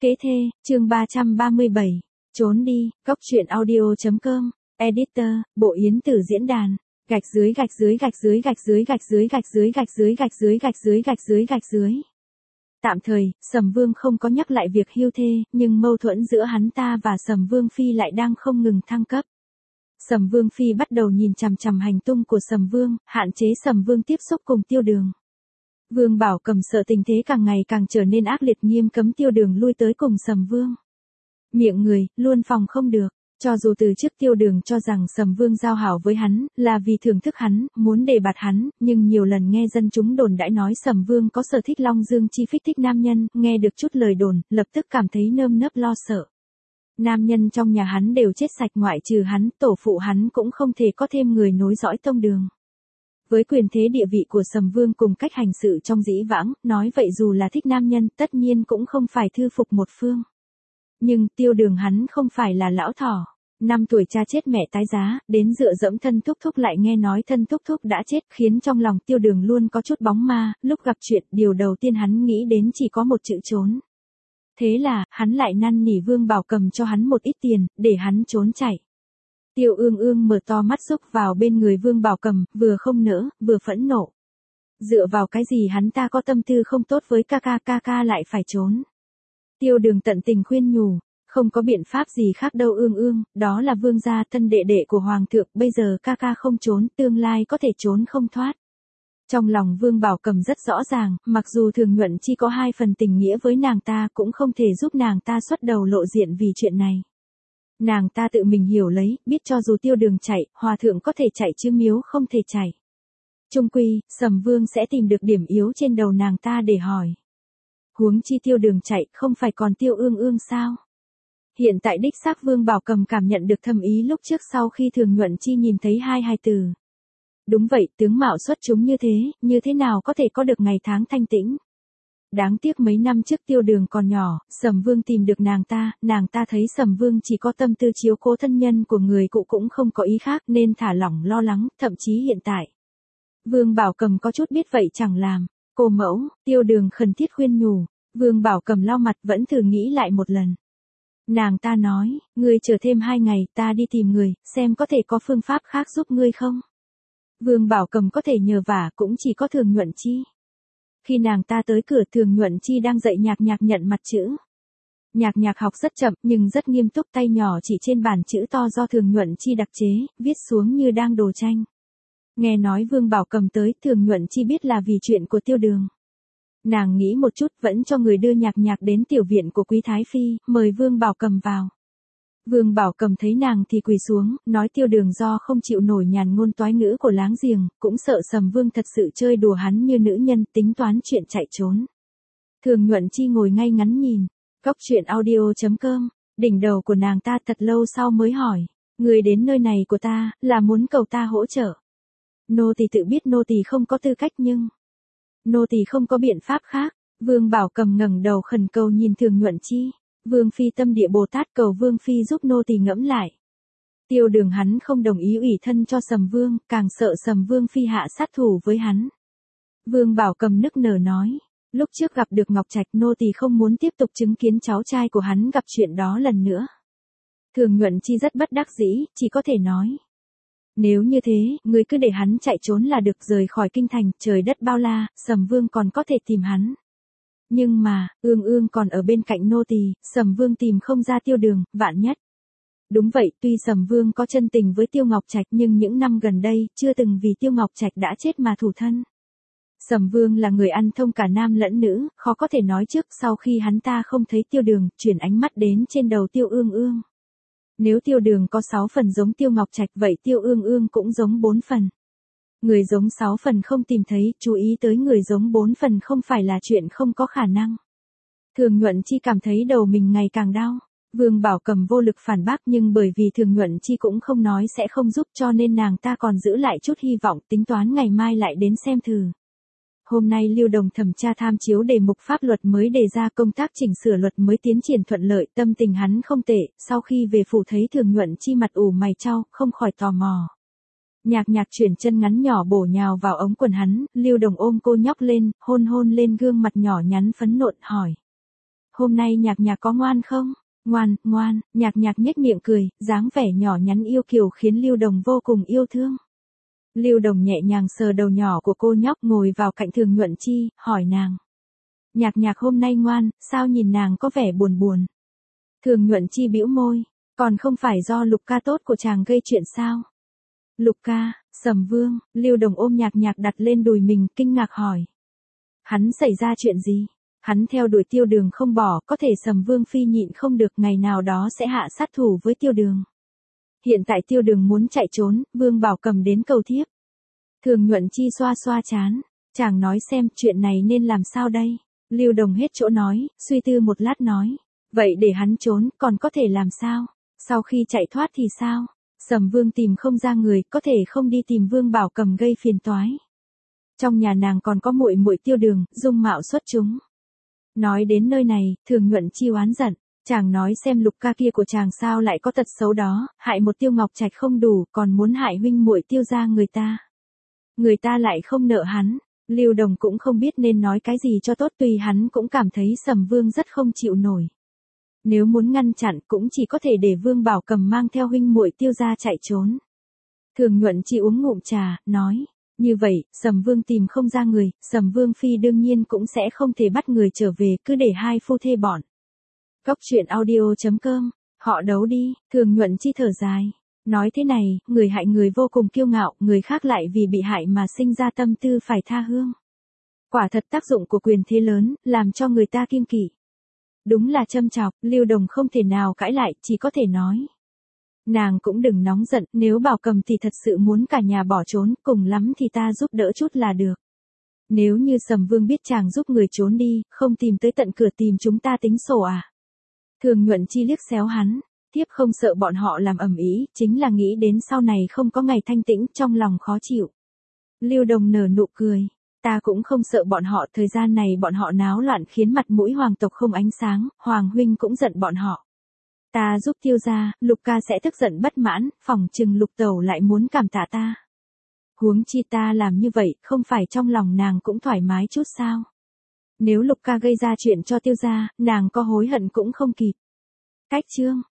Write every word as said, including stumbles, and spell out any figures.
Kế thê, chương ba trăm ba mươi bảy, trốn đi, góc truyện audio chấm com, editor, Bộ Yến Tử diễn đàn, gạch dưới gạch dưới gạch dưới gạch dưới gạch dưới gạch dưới gạch dưới gạch dưới gạch dưới gạch dưới gạch dưới. Tạm thời, Sầm Vương không có nhắc lại việc hưu thê, nhưng mâu thuẫn giữa hắn ta và Sầm Vương Phi lại đang không ngừng thăng cấp. Sầm Vương Phi bắt đầu nhìn chằm chằm hành tung của Sầm Vương, hạn chế Sầm Vương tiếp xúc cùng Tiêu Đường. Vương Bảo Cầm sợ tình thế càng ngày càng trở nên ác liệt, nghiêm cấm Tiêu Đường lui tới cùng Sầm Vương. Miệng người, luôn phòng không được. Cho dù từ trước Tiêu Đường cho rằng Sầm Vương giao hảo với hắn, là vì thưởng thức hắn, muốn đề bạt hắn, nhưng nhiều lần nghe dân chúng đồn đãi nói Sầm Vương có sở thích Long Dương chi phích thích nam nhân, nghe được chút lời đồn, lập tức cảm thấy nơm nớp lo sợ. Nam nhân trong nhà hắn đều chết sạch, ngoại trừ hắn, tổ phụ hắn cũng không thể có thêm người nối dõi tông đường. Với quyền thế địa vị của Sầm Vương cùng cách hành sự trong dĩ vãng, nói vậy dù là thích nam nhân, tất nhiên cũng không phải thư phục một phương. Nhưng Tiêu Đường hắn không phải là lão thỏ. Năm tuổi cha chết mẹ tái giá, đến dựa dẫm thân thúc thúc lại nghe nói thân thúc thúc đã chết, khiến trong lòng Tiêu Đường luôn có chút bóng ma, lúc gặp chuyện điều đầu tiên hắn nghĩ đến chỉ có một chữ trốn. Thế là, hắn lại năn nỉ Vương Bảo Cầm cho hắn một ít tiền, để hắn trốn chạy. Tiêu Ương Ương mở to mắt xúc vào bên người Vương Bảo Cầm, vừa không nỡ, vừa phẫn nộ. Dựa vào cái gì hắn ta có tâm tư không tốt với ca ca, ca ca lại phải trốn. Tiêu Đường tận tình khuyên nhủ, không có biện pháp gì khác đâu Ương Ương, đó là vương gia thân đệ đệ của hoàng thượng, bây giờ ca ca không trốn, tương lai có thể trốn không thoát. Trong lòng Vương Bảo Cầm rất rõ ràng, mặc dù Thường Nhuận Chi có hai phần tình nghĩa với nàng ta cũng không thể giúp nàng ta xuất đầu lộ diện vì chuyện này. Nàng ta tự mình hiểu lấy, biết cho dù Tiêu Đường chạy, hòa thượng có thể chạy chứ miếu không thể chạy. Chung quy, Sầm Vương sẽ tìm được điểm yếu trên đầu nàng ta để hỏi. Huống chi Tiêu Đường chạy, không phải còn Tiêu Ương Ương sao? Hiện tại đích xác Vương Bảo Cầm cảm nhận được thâm ý lúc trước sau khi Thường Nhuận Chi nhìn thấy hai hài từ. Đúng vậy, tướng mạo xuất chúng như thế, như thế nào có thể có được ngày tháng thanh tĩnh? Đáng tiếc mấy năm trước Tiêu Đường còn nhỏ, Sầm Vương tìm được nàng ta, nàng ta thấy Sầm Vương chỉ có tâm tư chiếu cố thân nhân của người cụ cũng không có ý khác nên thả lỏng lo lắng, thậm chí hiện tại. Vương Bảo Cầm có chút biết vậy chẳng làm. Cô mẫu, Tiêu Đường khẩn thiết khuyên nhủ, Vương Bảo Cầm lau mặt vẫn thử nghĩ lại một lần. Nàng ta nói, ngươi chờ thêm hai ngày, ta đi tìm người, xem có thể có phương pháp khác giúp ngươi không? Vương Bảo Cầm có thể nhờ vả cũng chỉ có Thường Nhuận Chi. Khi nàng ta tới cửa, Thường Nhuận Chi đang dạy Nhạc Nhạc nhận mặt chữ. Nhạc Nhạc học rất chậm nhưng rất nghiêm túc, tay nhỏ chỉ trên bàn chữ to do Thường Nhuận Chi đặc chế, viết xuống như đang đồ tranh. Nghe nói Vương Bảo Cầm tới, Thường Nhuận Chi biết là vì chuyện của Tiêu Đường. Nàng nghĩ một chút vẫn cho người đưa Nhạc Nhạc đến tiểu viện của Quý Thái Phi, mời Vương Bảo Cầm vào. Vương Bảo Cầm thấy nàng thì quỳ xuống, nói Tiêu Đường do không chịu nổi nhàn ngôn toái ngữ của láng giềng, cũng sợ Sầm Vương thật sự chơi đùa hắn như nữ nhân, tính toán chuyện chạy trốn. Thường Nhuận Chi ngồi ngay ngắn nhìn, góc truyện audio chấm com, đỉnh đầu của nàng ta thật lâu sau mới hỏi, người đến nơi này của ta, là muốn cầu ta hỗ trợ. Nô tỳ tự biết nô tỳ không có tư cách nhưng... Nô tỳ không có biện pháp khác. Vương Bảo Cầm ngẩng đầu khẩn cầu nhìn Thường Nhuận Chi. Vương Phi tâm địa Bồ Tát cầu Vương Phi giúp nô tỳ ngẫm lại. Tiêu Đường hắn không đồng ý ủy thân cho Sầm Vương, càng sợ Sầm Vương Phi hạ sát thủ với hắn. Vương Bảo Cầm nức nở nói, lúc trước gặp được Ngọc Trạch nô tỳ không muốn tiếp tục chứng kiến cháu trai của hắn gặp chuyện đó lần nữa. Thường Nhuận Chi rất bất đắc dĩ, chỉ có thể nói. Nếu như thế, ngươi cứ để hắn chạy trốn là được, rời khỏi kinh thành, trời đất bao la, Sầm Vương còn có thể tìm hắn. Nhưng mà, Ương Ương còn ở bên cạnh nô tỳ, Sầm Vương tìm không ra Tiêu Đường, vạn nhất. Đúng vậy, tuy Sầm Vương có chân tình với Tiêu Ngọc Trạch nhưng những năm gần đây, chưa từng vì Tiêu Ngọc Trạch đã chết mà thủ thân. Sầm Vương là người ăn thông cả nam lẫn nữ, khó có thể nói trước sau khi hắn ta không thấy Tiêu Đường, chuyển ánh mắt đến trên đầu Tiêu Ương Ương. Nếu Tiêu Đường có sáu phần giống Tiêu Ngọc Trạch vậy Tiêu Ương Ương cũng giống bốn phần. Người giống sáu phần không tìm thấy, chú ý tới người giống bốn phần không phải là chuyện không có khả năng. Thường Nhuận Chi cảm thấy đầu mình ngày càng đau. Vương Bảo Cầm vô lực phản bác nhưng bởi vì Thường Nhuận Chi cũng không nói sẽ không giúp cho nên nàng ta còn giữ lại chút hy vọng, tính toán ngày mai lại đến xem thử. Hôm nay Lưu Đồng thẩm tra tham chiếu đề mục pháp luật mới đề ra, công tác chỉnh sửa luật mới tiến triển thuận lợi, tâm tình hắn không tệ, sau khi về phủ thấy Thường Nhuận Chi mặt ủ mày chau, không khỏi tò mò. Nhạc Nhạc chuyển chân ngắn nhỏ bổ nhào vào ống quần hắn, Lưu Đồng ôm cô nhóc lên, hôn hôn lên gương mặt nhỏ nhắn phấn nộn, hỏi. hôm nay nhạc nhạc có ngoan không? Ngoan, ngoan, nhạc nhạc nhếch miệng cười, dáng vẻ nhỏ nhắn yêu kiều khiến Lưu Đồng vô cùng yêu thương. Lưu Đồng nhẹ nhàng sờ đầu nhỏ của cô nhóc ngồi vào cạnh Thường Nhuận Chi, hỏi nàng. Nhạc nhạc hôm nay ngoan, sao nhìn nàng có vẻ buồn buồn? Thường Nhuận Chi bĩu môi, còn không phải do Lục ca tốt của chàng gây chuyện sao? Lục ca, Sầm Vương, Lưu Đồng ôm nhạc nhạc đặt lên đùi mình, kinh ngạc hỏi. Hắn xảy ra chuyện gì? Hắn theo đuổi Tiêu Đường không bỏ, có thể Sầm Vương phi nhịn không được ngày nào đó sẽ hạ sát thủ với Tiêu Đường. Hiện tại Tiêu Đường muốn chạy trốn, Vương Bảo Cầm đến cầu thiếp. Thường Nhuận Chi xoa xoa chán, chàng nói xem chuyện này nên làm sao đây? Lưu Đồng hết chỗ nói, suy tư một lát nói. Vậy để hắn trốn, còn có thể làm sao? Sau khi chạy thoát thì sao? Sầm Vương tìm không ra người, có thể không đi tìm Vương Bảo Cầm gây phiền toái. Trong nhà nàng còn có muội muội Tiêu Đường, dung mạo xuất chúng. Nói đến nơi này, Thường Nhuận Chi oán giận, chàng nói xem Lục ca kia của chàng sao lại có tật xấu đó, hại một Tiêu Ngọc Trạch không đủ, còn muốn hại huynh muội Tiêu gia người ta. Người ta lại không nợ hắn. Lưu Đồng cũng không biết nên nói cái gì cho tốt, tuy hắn cũng cảm thấy Sầm Vương rất không chịu nổi. Nếu muốn ngăn chặn cũng chỉ có thể để Vương Bảo Cầm mang theo huynh muội Tiêu gia chạy trốn. Thường Nhuận Chi uống ngụm trà, nói, như vậy, Sầm Vương tìm không ra người, Sầm Vương phi đương nhiên cũng sẽ không thể bắt người trở về, cứ để hai phu thê bọn. Góc truyện audio chấm com, họ đấu đi. Thường Nhuận Chi thở dài, nói thế này, người hại người vô cùng kiêu ngạo, người khác lại vì bị hại mà sinh ra tâm tư phải tha hương. Quả thật tác dụng của quyền thế lớn, làm cho người ta kiêng kỵ. Đúng là châm chọc, Lưu Đồng không thể nào cãi lại, chỉ có thể nói. Nàng cũng đừng nóng giận, nếu Bảo Cầm thì thật sự muốn cả nhà bỏ trốn, cùng lắm thì ta giúp đỡ chút là được. Nếu như Sầm Vương biết chàng giúp người trốn đi, không tìm tới tận cửa tìm chúng ta tính sổ à? Thường Nhuận Chi liếc xéo hắn, tiếp không sợ bọn họ làm ầm ĩ, chính là nghĩ đến sau này không có ngày thanh tĩnh, trong lòng khó chịu. Lưu Đồng nở nụ cười, ta cũng không sợ bọn họ, thời gian này bọn họ náo loạn khiến mặt mũi hoàng tộc không ánh sáng, Hoàng huynh cũng giận bọn họ. Ta giúp Tiêu gia, Lục ca sẽ tức giận bất mãn, phỏng chừng Lục tẩu lại muốn cảm tạ ta. Huống chi ta làm như vậy, không phải trong lòng nàng cũng thoải mái chút sao? Nếu Lục ca gây ra chuyện cho Tiêu gia, nàng có hối hận cũng không kịp. Cách chương